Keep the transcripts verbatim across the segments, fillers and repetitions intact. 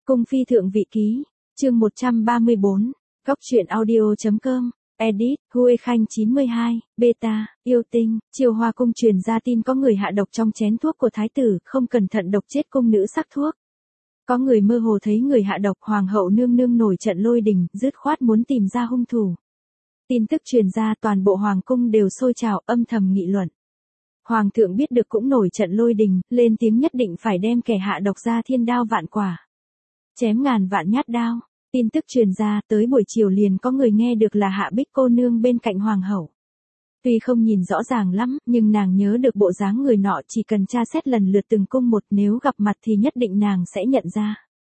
Cung phi thượng vị ký, chương một trăm ba mươi bốn, góc truyện audio.com, edit, Huê Khanh chín mươi hai, beta, yêu tinh, Chiêu Hoa cung truyền ra tin có người hạ độc trong chén thuốc của thái tử, không cẩn thận độc chết cung nữ sắc thuốc. Có người mơ hồ thấy người hạ độc, hoàng hậu nương nương nổi trận lôi đình, dứt khoát muốn tìm ra hung thủ. Tin tức truyền ra, toàn bộ hoàng cung đều sôi trào, âm thầm nghị luận. Hoàng thượng biết được cũng nổi trận lôi đình, lên tiếng nhất định phải đem kẻ hạ độc ra thiên đao vạn quả. Chém ngàn vạn nhát đao. Tin tức truyền ra, tới buổi chiều liền có người nghe được là Hạ Bích cô nương bên cạnh hoàng hậu. Tuy không nhìn rõ ràng lắm, nhưng nàng nhớ được bộ dáng người nọ, chỉ cần tra xét lần lượt từng cung một, nếu gặp mặt thì nhất định nàng sẽ nhận ra.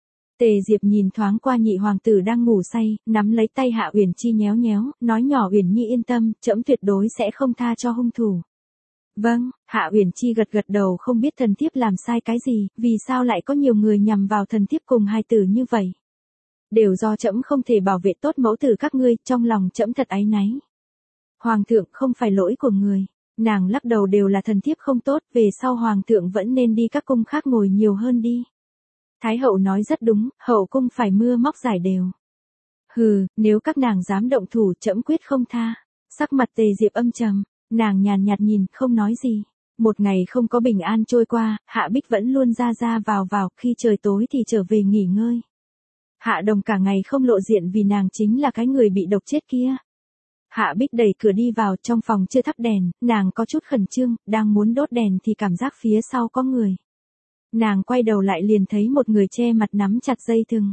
Tề Diệp nhìn thoáng qua nhị hoàng tử đang ngủ say, nắm lấy tay Hạ Uyển Chi nhéo nhéo, nói nhỏ Uyển Nhi yên tâm, trẫm tuyệt đối sẽ không tha cho hung thủ. Vâng, Hạ Uyển Chi gật gật đầu, không biết thần thiếp làm sai cái gì, vì sao lại có nhiều người nhằm vào thần thiếp cùng hai tử như vậy. Đều do trẫm không thể bảo vệ tốt mẫu tử các ngươi, trong lòng trẫm thật áy náy. Hoàng thượng, không phải lỗi của người. Nàng lắc đầu, đều là thần thiếp không tốt, về sau hoàng thượng vẫn nên đi các cung khác ngồi nhiều hơn đi. Thái hậu nói rất đúng, hậu cung phải mưa móc giải đều. Hừ, nếu các nàng dám động thủ, trẫm quyết không tha. Sắc mặt Tề Diệp âm trầm, nàng nhàn nhạt nhìn, không nói gì. Một ngày không có bình an trôi qua, Hạ Bích vẫn luôn ra ra vào vào, khi trời tối thì trở về nghỉ ngơi. Hạ Đồng cả ngày không lộ diện vì nàng chính là cái người bị độc chết kia. Hạ Bích đẩy cửa đi vào, trong phòng chưa thắp đèn, nàng có chút khẩn trương, đang muốn đốt đèn thì cảm giác phía sau có người. Nàng quay đầu lại liền thấy một người che mặt nắm chặt dây thừng.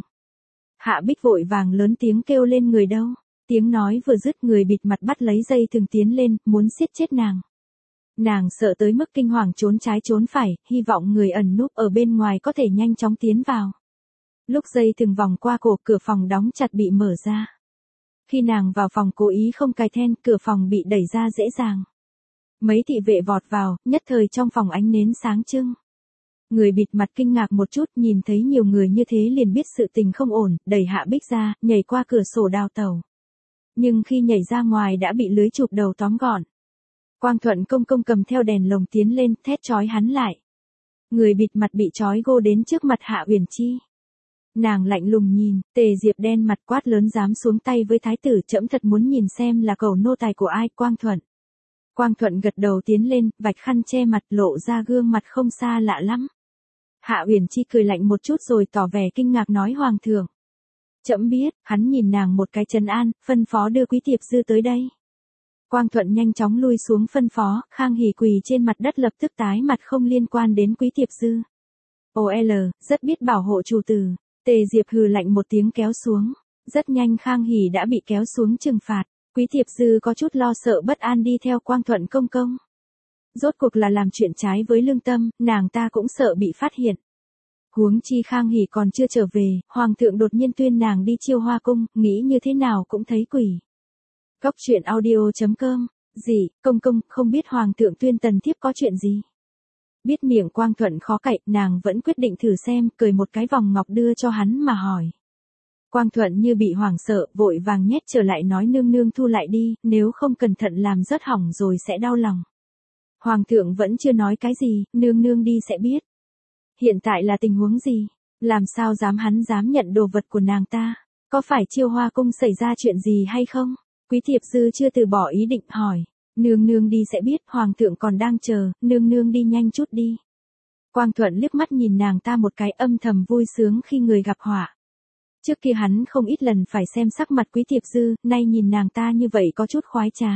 Hạ Bích vội vàng lớn tiếng kêu lên, người đâu? Tiếng nói vừa dứt, người bịt mặt bắt lấy dây thừng tiến lên, muốn siết chết nàng. Nàng sợ tới mức kinh hoàng trốn trái trốn phải, hy vọng người ẩn núp ở bên ngoài có thể nhanh chóng tiến vào. Lúc dây thừng vòng qua cổ, cửa phòng đóng chặt bị mở ra. Khi nàng vào phòng cố ý không cài then, cửa phòng bị đẩy ra dễ dàng. Mấy thị vệ vọt vào, nhất thời trong phòng ánh nến sáng trưng. Người bịt mặt kinh ngạc một chút, nhìn thấy nhiều người như thế liền biết sự tình không ổn, đẩy Hạ Bích ra, nhảy qua cửa sổ đào tẩu. Nhưng khi nhảy ra ngoài đã bị lưới chụp đầu tóm gọn. Quang Thuận công công cầm theo đèn lồng tiến lên, thét trói hắn lại. Người bịt mặt bị trói gô đến trước mặt Hạ Uyển Chi. Nàng lạnh lùng nhìn, Tề Diệp đen mặt quát lớn, dám xuống tay với thái tử, trẫm thật muốn nhìn xem là cẩu nô tài của ai. Quang Thuận. Quang Thuận gật đầu tiến lên, vạch khăn che mặt, lộ ra gương mặt không xa lạ lắm. Hạ Uyển Chi cười lạnh một chút rồi tỏ vẻ kinh ngạc nói, hoàng thượng. Trẫm biết. Hắn nhìn nàng một cái trấn an, phân phó đưa Quý Tiệp Dư tới đây. Quang Thuận nhanh chóng lui xuống phân phó, Khang Hỉ quỳ trên mặt đất lập tức tái mặt, không liên quan đến Quý Tiệp Dư. âu lờ, rất biết bảo hộ chủ tử. Tề Diệp hừ lạnh một tiếng kéo xuống. Rất nhanh Khang Hỉ đã bị kéo xuống trừng phạt. Quý Tiệp Dư có chút lo sợ bất an đi theo Quang Thuận công công. Rốt cuộc là làm chuyện trái với lương tâm, nàng ta cũng sợ bị phát hiện. Huống chi Khang Hỉ còn chưa trở về, hoàng thượng đột nhiên tuyên nàng đi Chiêu Hoa cung, nghĩ như thế nào cũng thấy quỷ. Góc truyện audio.com, gì, công công, không biết hoàng thượng tuyên tần thiếp có chuyện gì. Biết miệng Quang Thuận khó cậy, nàng vẫn quyết định thử xem, cười một cái vòng ngọc đưa cho hắn mà hỏi. Quang Thuận như bị hoảng sợ, vội vàng nhét trở lại nói, nương nương thu lại đi, nếu không cẩn thận làm rớt hỏng rồi sẽ đau lòng. Hoàng thượng vẫn chưa nói cái gì, nương nương đi sẽ biết. Hiện tại là tình huống gì? Làm sao dám hắn dám nhận đồ vật của nàng ta? Có phải Chiêu Hoa cung xảy ra chuyện gì hay không? Quý Tiệp Dư chưa từ bỏ ý định hỏi. Nương nương đi sẽ biết, hoàng thượng còn đang chờ, nương nương đi nhanh chút đi. Quang Thuận liếc mắt nhìn nàng ta một cái, âm thầm vui sướng khi người gặp họa. Trước kia hắn không ít lần phải xem sắc mặt Quý Tiệp Dư, nay nhìn nàng ta như vậy có chút khoái trá.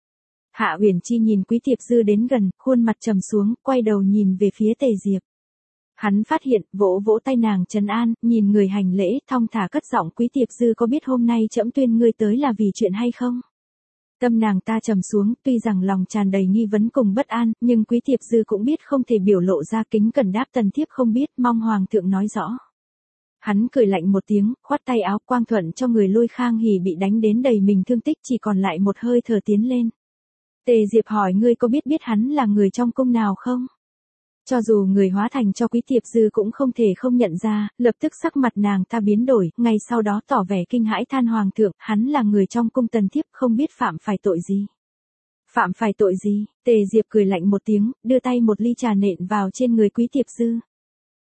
Hạ Uyển Chi nhìn Quý Tiệp Dư đến gần, khuôn mặt trầm xuống, quay đầu nhìn về phía Tề Diệp. Hắn phát hiện, vỗ vỗ tay nàng trấn an, nhìn người hành lễ, thong thả cất giọng, Quý Tiệp Dư có biết hôm nay trẫm tuyên ngươi tới là vì chuyện hay không? Tâm nàng ta trầm xuống, tuy rằng lòng tràn đầy nghi vấn cùng bất an, nhưng Quý Tiệp Dư cũng biết không thể biểu lộ ra, kính cẩn đáp, tần thiếp không biết, mong hoàng thượng nói rõ. Hắn cười lạnh một tiếng, khoát tay áo. Quang Thuận cho người lôi Khang Hỉ bị đánh đến đầy mình thương tích, chỉ còn lại một hơi thở tiến lên. Tề Diệp hỏi, ngươi có biết biết hắn là người trong cung nào không? Cho dù người hóa thành cho Quý Tiệp Dư cũng không thể không nhận ra, lập tức sắc mặt nàng ta biến đổi, ngay sau đó tỏ vẻ kinh hãi, than, hoàng thượng, hắn là người trong cung tần thiếp, không biết phạm phải tội gì. Phạm phải tội gì? Tề Diệp cười lạnh một tiếng, đưa tay một ly trà nện vào trên người Quý Tiệp Dư.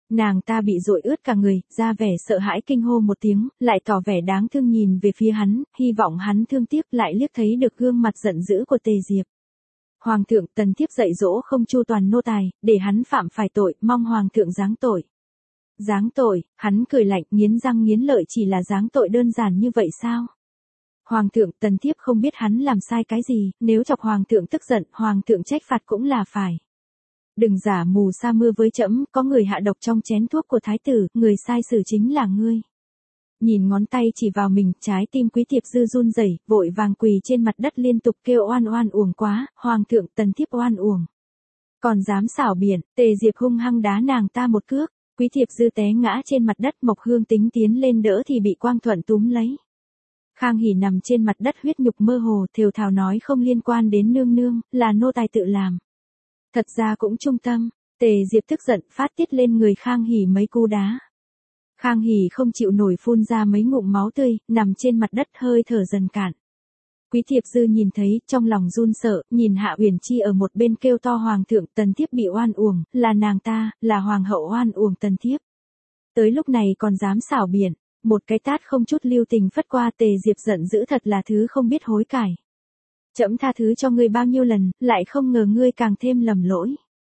Nàng ta bị dội ướt cả người, ra vẻ sợ hãi kinh hô một tiếng, lại tỏ vẻ đáng thương nhìn về phía hắn, hy vọng hắn thương tiếc, lại liếc thấy được gương mặt giận dữ của Tề Diệp. Hoàng thượng, Tần thiếp dạy dỗ không chu toàn nô tài, để hắn phạm phải tội, mong hoàng thượng giáng tội. Giáng tội? Hắn cười lạnh, nghiến răng nghiến lợi, chỉ là giáng tội đơn giản như vậy sao? Hoàng thượng, Tần thiếp không biết hắn làm sai cái gì, nếu chọc hoàng thượng tức giận, hoàng thượng trách phạt cũng là phải. Đừng giả mù sa mưa với trẫm, có người hạ độc trong chén thuốc của thái tử, người sai xử chính là ngươi. Nhìn ngón tay chỉ vào mình, trái tim Quý Thiệp Dư run rẩy, vội vàng quỳ trên mặt đất liên tục kêu oan oan uổng quá, hoàng thượng, Tần thiếp oan uổng. Còn dám xảo biện, Tề Diệp hung hăng đá nàng ta một cước, Quý Thiệp Dư té ngã trên mặt đất, Mộc Hương tính tiến lên đỡ thì bị Quang Thuận túm lấy. Khang Hỉ nằm trên mặt đất huyết nhục mơ hồ, thều thào nói không liên quan đến nương nương, là nô tài tự làm. Thật ra cũng trung tâm, Tề Diệp tức giận phát tiết lên người Khang Hỉ mấy cú đá. Khang Hỉ không chịu nổi phun ra mấy ngụm máu tươi, nằm trên mặt đất hơi thở dần cạn. Quý Thiệp Dư nhìn thấy, trong lòng run sợ, nhìn Hạ Uyển Chi ở một bên kêu to hoàng thượng, Tần thiếp bị oan uổng, là nàng ta, là hoàng hậu oan uổng Tần thiếp. Tới lúc này còn dám xảo biện, một cái tát không chút lưu tình phất qua, Tề Diệp giận dữ thật là thứ không biết hối cải. Trẫm tha thứ cho ngươi bao nhiêu lần, lại không ngờ ngươi càng thêm lầm lỗi.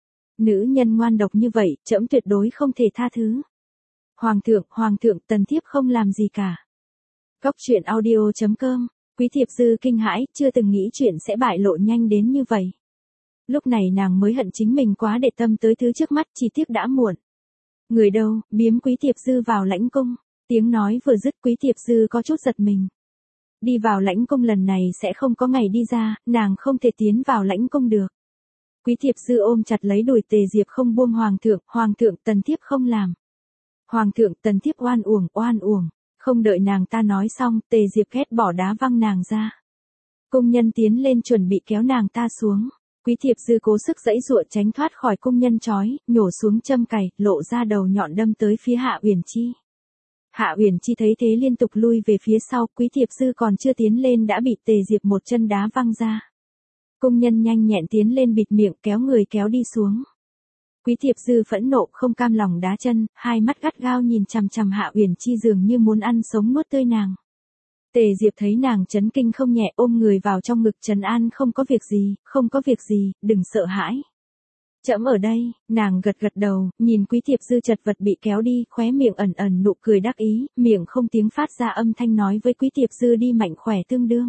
Nữ nhân ngoan độc như vậy, trẫm tuyệt đối không thể tha thứ. Hoàng thượng, hoàng thượng, Tần thiếp không làm gì cả. Góc truyện audio chấm com. Quý Thiệp Dư kinh hãi, chưa từng nghĩ chuyện sẽ bại lộ nhanh đến như vậy. Lúc này nàng mới hận chính mình quá để tâm tới thứ trước mắt, chỉ tiếc đã muộn. Người đâu, biếm Quý Thiệp Dư vào lãnh cung. Tiếng nói vừa dứt, Quý Thiệp Dư có chút giật mình. Đi vào lãnh cung lần này sẽ không có ngày đi ra, nàng không thể tiến vào lãnh cung được. Quý Thiệp Dư ôm chặt lấy đùi Tề Diệp không buông hoàng thượng, hoàng thượng, Tần thiếp không làm. Hoàng thượng, Tần thiếp oan uổng, oan uổng. Không đợi nàng ta nói xong, Tề Diệp ghét bỏ đá văng nàng ra. Cung nhân tiến lên chuẩn bị kéo nàng ta xuống. Quý Thiệp Dư cố sức giãy giụa tránh thoát khỏi cung nhân trói, nhổ xuống châm cài, lộ ra đầu nhọn đâm tới phía Hạ Uyển Chi. Hạ Uyển Chi thấy thế liên tục lui về phía sau, Quý Thiệp Dư còn chưa tiến lên đã bị Tề Diệp một chân đá văng ra. Cung nhân nhanh nhẹn tiến lên bịt miệng kéo người kéo đi xuống. Quý Thiệp Dư phẫn nộ không cam lòng đá chân, hai mắt gắt gao nhìn chằm chằm Hạ Uyển Chi dường như muốn ăn sống nuốt tươi nàng. Tề Diệp thấy nàng chấn kinh không nhẹ, ôm người vào trong ngực trấn an, không có việc gì, không có việc gì, đừng sợ hãi. Trẫm ở đây, nàng gật gật đầu, nhìn Quý Thiệp Dư chật vật bị kéo đi, khóe miệng ẩn ẩn nụ cười đắc ý, miệng không tiếng phát ra âm thanh nói với Quý Thiệp Dư đi mạnh khỏe tương đương.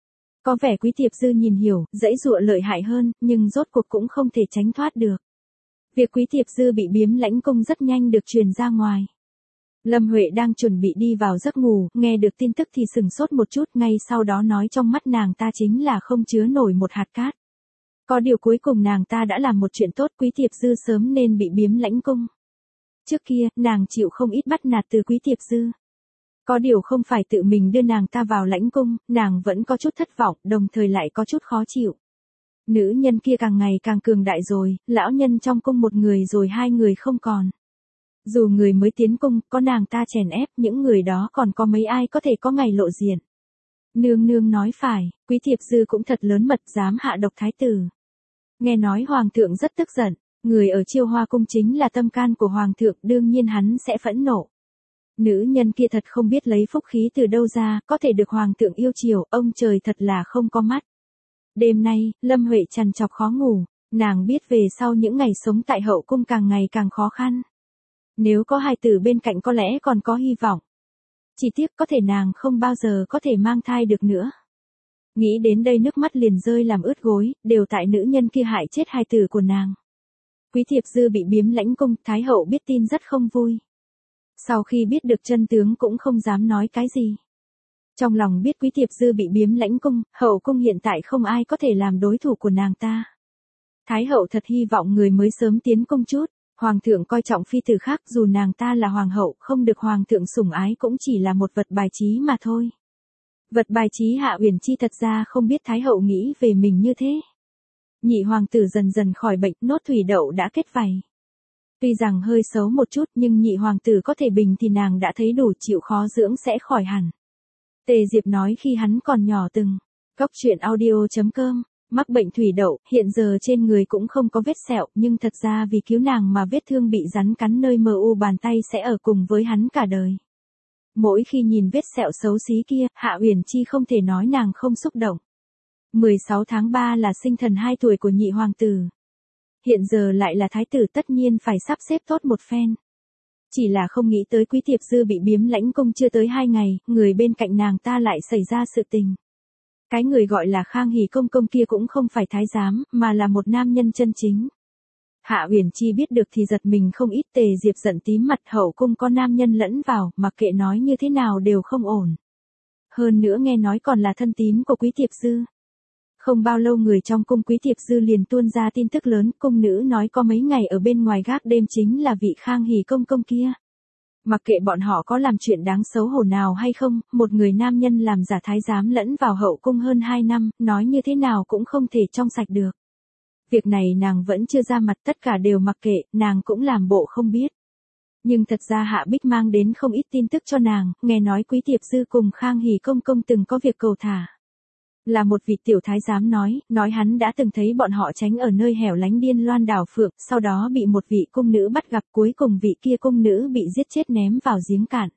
Có vẻ Quý Thiệp Dư nhìn hiểu, dãy dụa lợi hại hơn, nhưng rốt cuộc cũng không thể tránh thoát được. Việc Quý Thiệp Dư bị biếm lãnh cung rất nhanh được truyền ra ngoài. Lâm Huệ đang chuẩn bị đi vào giấc ngủ, nghe được tin tức thì sừng sốt một chút, ngay sau đó nói trong mắt nàng ta chính là không chứa nổi một hạt cát. Có điều cuối cùng nàng ta đã làm một chuyện tốt, Quý Thiệp Dư sớm nên bị biếm lãnh cung. Trước kia, nàng chịu không ít bắt nạt từ Quý Thiệp Dư. Có điều không phải tự mình đưa nàng ta vào lãnh cung, nàng vẫn có chút thất vọng, đồng thời lại có chút khó chịu. Nữ nhân kia càng ngày càng cường đại rồi, lão nhân trong cung một người rồi hai người không còn. Dù người mới tiến cung, có nàng ta chèn ép, những người đó còn có mấy ai có thể có ngày lộ diện. Nương nương nói phải, Quý Thiệp Dư cũng thật lớn mật dám hạ độc thái tử. Nghe nói hoàng thượng rất tức giận, người ở Chiêu Hoa cung chính là tâm can của hoàng thượng, đương nhiên hắn sẽ phẫn nộ. Nữ nhân kia thật không biết lấy phúc khí từ đâu ra, có thể được hoàng thượng yêu chiều, ông trời thật là không có mắt. Đêm nay, Lâm Huệ trằn trọc khó ngủ, nàng biết về sau những ngày sống tại hậu cung càng ngày càng khó khăn. Nếu có hài tử bên cạnh có lẽ còn có hy vọng. Chỉ tiếc có thể nàng không bao giờ có thể mang thai được nữa. Nghĩ đến đây nước mắt liền rơi làm ướt gối, đều tại nữ nhân kia hại chết hài tử của nàng. Quý Thiệp Dư bị biếm lãnh cung, Thái hậu biết tin rất không vui. Sau khi biết được chân tướng cũng không dám nói cái gì. Trong lòng biết Quý Thiệp Dư bị biếm lãnh cung, hậu cung hiện tại không ai có thể làm đối thủ của nàng ta. Thái hậu thật hy vọng người mới sớm tiến cung chút. Hoàng thượng coi trọng phi tử khác, dù nàng ta là hoàng hậu, không được hoàng thượng sủng ái cũng chỉ là một vật bài trí mà thôi. Vật bài trí Hạ Uyển Chi thật ra không biết Thái hậu nghĩ về mình như thế. Nhị hoàng tử dần dần khỏi bệnh, nốt thủy đậu đã kết vảy. Tuy rằng hơi xấu một chút nhưng nhị hoàng tử có thể bình thì nàng đã thấy đủ, chịu khó dưỡng sẽ khỏi hẳn. Tề Diệp nói khi hắn còn nhỏ từng. Góc truyện audio chấm com Mắc bệnh thủy đậu, hiện giờ trên người cũng không có vết sẹo, nhưng thật ra vì cứu nàng mà vết thương bị rắn cắn nơi mờ u bàn tay sẽ ở cùng với hắn cả đời. Mỗi khi nhìn vết sẹo xấu xí kia, Hạ Uyển Chi không thể nói nàng không xúc động. mười sáu tháng ba là sinh thần hai tuổi của nhị hoàng tử. Hiện giờ lại là thái tử, tất nhiên phải sắp xếp tốt một phen. Chỉ là không nghĩ tới Quý Thiệp Dư bị biếm lãnh cung chưa tới hai ngày, người bên cạnh nàng ta lại xảy ra sự tình. Cái người gọi là Khang Hỷ công công kia cũng không phải thái giám, mà là một nam nhân chân chính. Hạ Uyển Chi biết được thì giật mình không ít. Tề Diệp giận tím mặt, hậu cung có nam nhân lẫn vào, mặc kệ nói như thế nào đều không ổn. Hơn nữa nghe nói còn là thân tín của Quý Thiệp Dư. Không bao lâu người trong cung Quý Thiệp Dư liền tuôn ra tin tức lớn, cung nữ nói có mấy ngày ở bên ngoài gác đêm chính là vị Khang Hỷ công công kia. Mặc kệ bọn họ có làm chuyện đáng xấu hổ nào hay không, một người nam nhân làm giả thái giám lẫn vào hậu cung hơn hai năm, nói như thế nào cũng không thể trong sạch được. Việc này nàng vẫn chưa ra mặt, tất cả đều mặc kệ, nàng cũng làm bộ không biết. Nhưng thật ra Hạ Bích mang đến không ít tin tức cho nàng, nghe nói Quý Thiệp Dư cùng Khang Hỷ công công từng có việc cầu thả. Là một vị tiểu thái giám nói, nói hắn đã từng thấy bọn họ tránh ở nơi hẻo lánh Điên Loan đảo Phượng, sau đó bị một vị cung nữ bắt gặp, cuối cùng vị kia cung nữ bị giết chết ném vào giếng cạn.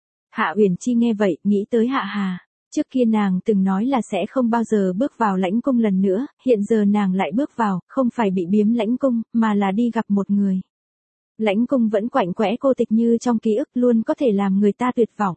Hạ Uyển Chi nghe vậy, nghĩ tới Hạ Hà. Trước kia nàng từng nói là sẽ không bao giờ bước vào lãnh cung lần nữa, hiện giờ nàng lại bước vào, không phải bị biếm lãnh cung, mà là đi gặp một người. Lãnh cung vẫn quạnh quẽ cô tịch như trong ký ức, luôn có thể làm người ta tuyệt vọng.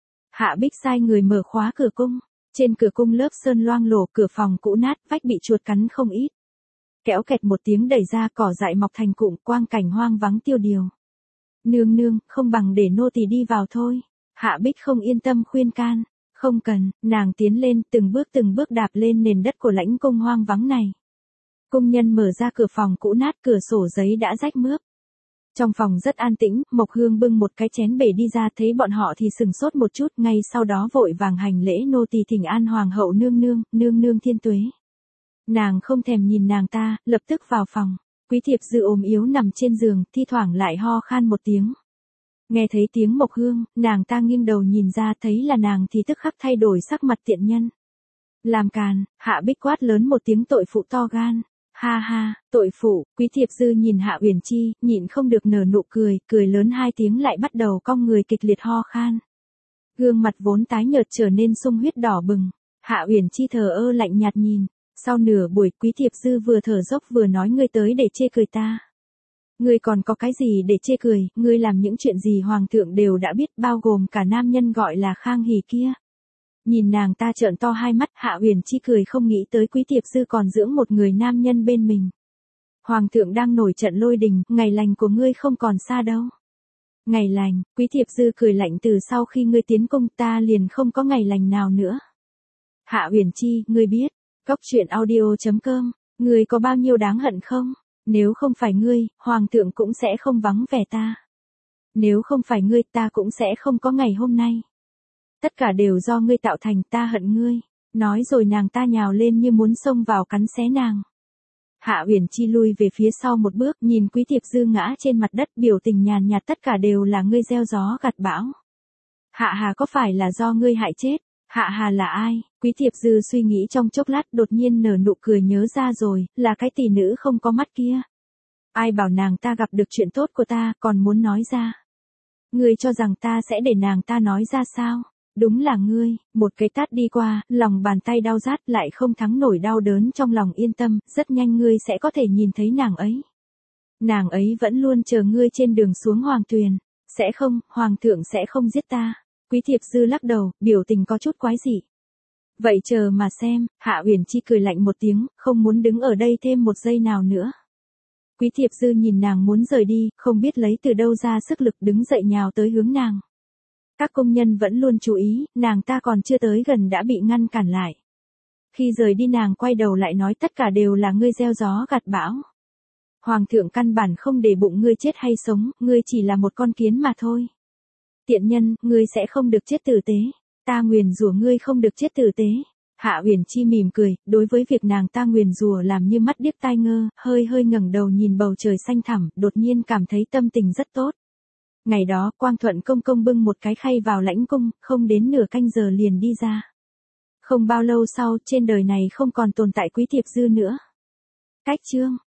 Hạ Bích sai người mở khóa cửa cung. Trên cửa cung lớp sơn loang lổ, cửa phòng cũ nát, vách bị chuột cắn không ít. Kéo kẹt một tiếng đẩy ra, cỏ dại mọc thành cụm, quang cảnh hoang vắng tiêu điều. Nương nương, không bằng để nô tỳ đi vào thôi. Hạ Bích không yên tâm khuyên can. Không cần, nàng tiến lên, từng bước từng bước đạp lên nền đất của lãnh cung hoang vắng này. Cung nhân mở ra cửa phòng cũ nát, cửa sổ giấy đã rách mướp. Trong phòng rất an tĩnh, Mộc Hương bưng một cái chén bể đi ra, thấy bọn họ thì sừng sốt một chút, ngay sau đó vội vàng hành lễ, nô tỳ thỉnh an hoàng hậu nương nương, nương nương thiên tuế. Nàng không thèm nhìn nàng ta, lập tức vào phòng. Quý Thiệp Dư ốm yếu nằm trên giường, thi thoảng lại ho khan một tiếng. Nghe thấy tiếng Mộc Hương, nàng ta nghiêng đầu nhìn ra, thấy là nàng thì tức khắc thay đổi sắc mặt tiện nhân. Làm càn, Hạ Bích quát lớn một tiếng, tội phụ to gan. Ha ha, tội phụ. Quý Thiệp Dư nhìn Hạ Uyển Chi, nhịn không được nở nụ cười, cười lớn hai tiếng lại bắt đầu cong người kịch liệt ho khan. Gương mặt vốn tái nhợt trở nên sung huyết đỏ bừng. Hạ Uyển Chi thờ ơ lạnh nhạt nhìn. Sau nửa buổi, Quý Thiệp Dư vừa thở dốc vừa nói, ngươi tới để chê cười ta. Ngươi còn có cái gì để chê cười, ngươi làm những chuyện gì hoàng thượng đều đã biết, bao gồm cả nam nhân gọi là Khang Hỷ kia. Nhìn nàng ta trợn to hai mắt, Hạ Uyển Chi cười không nghĩ tới Quý Thiệp Dư còn dưỡng một người nam nhân bên mình. Hoàng thượng đang nổi trận lôi đình, ngày lành của ngươi không còn xa đâu. Ngày lành, Quý Thiệp Dư cười lạnh, từ sau khi ngươi tiến cung ta liền không có ngày lành nào nữa. Hạ Uyển Chi, ngươi biết, Cóc Truyện Audio chấm com, ngươi có bao nhiêu đáng hận không? Nếu không phải ngươi, hoàng thượng cũng sẽ không vắng vẻ ta. Nếu không phải ngươi, ta cũng sẽ không có ngày hôm nay. Tất cả đều do ngươi tạo thành, ta hận ngươi. Nói rồi nàng ta nhào lên như muốn xông vào cắn xé nàng. Hạ Uyển Chi lui về phía sau một bước, nhìn Quý Thiệp Dư ngã trên mặt đất, biểu tình nhàn nhạt, tất cả đều là ngươi gieo gió gặt bão. Hạ Hà có phải là do ngươi hại chết? Hạ Hà là ai? Quý Thiệp Dư suy nghĩ trong chốc lát, đột nhiên nở nụ cười, nhớ ra rồi, là cái tỷ nữ không có mắt kia. Ai bảo nàng ta gặp được chuyện tốt của ta, còn muốn nói ra. Ngươi cho rằng ta sẽ để nàng ta nói ra sao? Đúng là ngươi. Một cái tát đi qua, lòng bàn tay đau rát, lại không thắng nổi đau đớn trong lòng. Yên tâm, rất nhanh ngươi sẽ có thể nhìn thấy nàng ấy. Nàng ấy vẫn luôn chờ ngươi trên đường xuống hoàng tuyền. Sẽ không, hoàng thượng sẽ không giết ta. Quý Thiệp Dư lắc đầu, biểu tình có chút quái dị. Vậy chờ mà xem. Hạ Uyển Chi cười lạnh một tiếng, không muốn đứng ở đây thêm một giây nào nữa. Quý Thiệp Dư nhìn nàng muốn rời đi, không biết lấy từ đâu ra sức lực, đứng dậy nhào tới hướng nàng. Các công nhân vẫn luôn chú ý, nàng ta còn chưa tới gần đã bị ngăn cản lại. Khi rời đi nàng quay đầu lại nói, tất cả đều là ngươi gieo gió gặt bão. Hoàng thượng căn bản không để bụng ngươi chết hay sống, ngươi chỉ là một con kiến mà thôi. Tiện nhân, ngươi sẽ không được chết tử tế. Ta nguyền rủa ngươi không được chết tử tế. Hạ Uyển Chi mỉm cười, đối với việc nàng ta nguyền rủa làm như mắt điếc tai ngơ, hơi hơi ngẩng đầu nhìn bầu trời xanh thẳm, đột nhiên cảm thấy tâm tình rất tốt. Ngày đó, Quang Thuận công công bưng một cái khay vào lãnh cung, không đến nửa canh giờ liền đi ra. Không bao lâu sau, trên đời này không còn tồn tại Quý Thiệp Dư nữa. Cách chương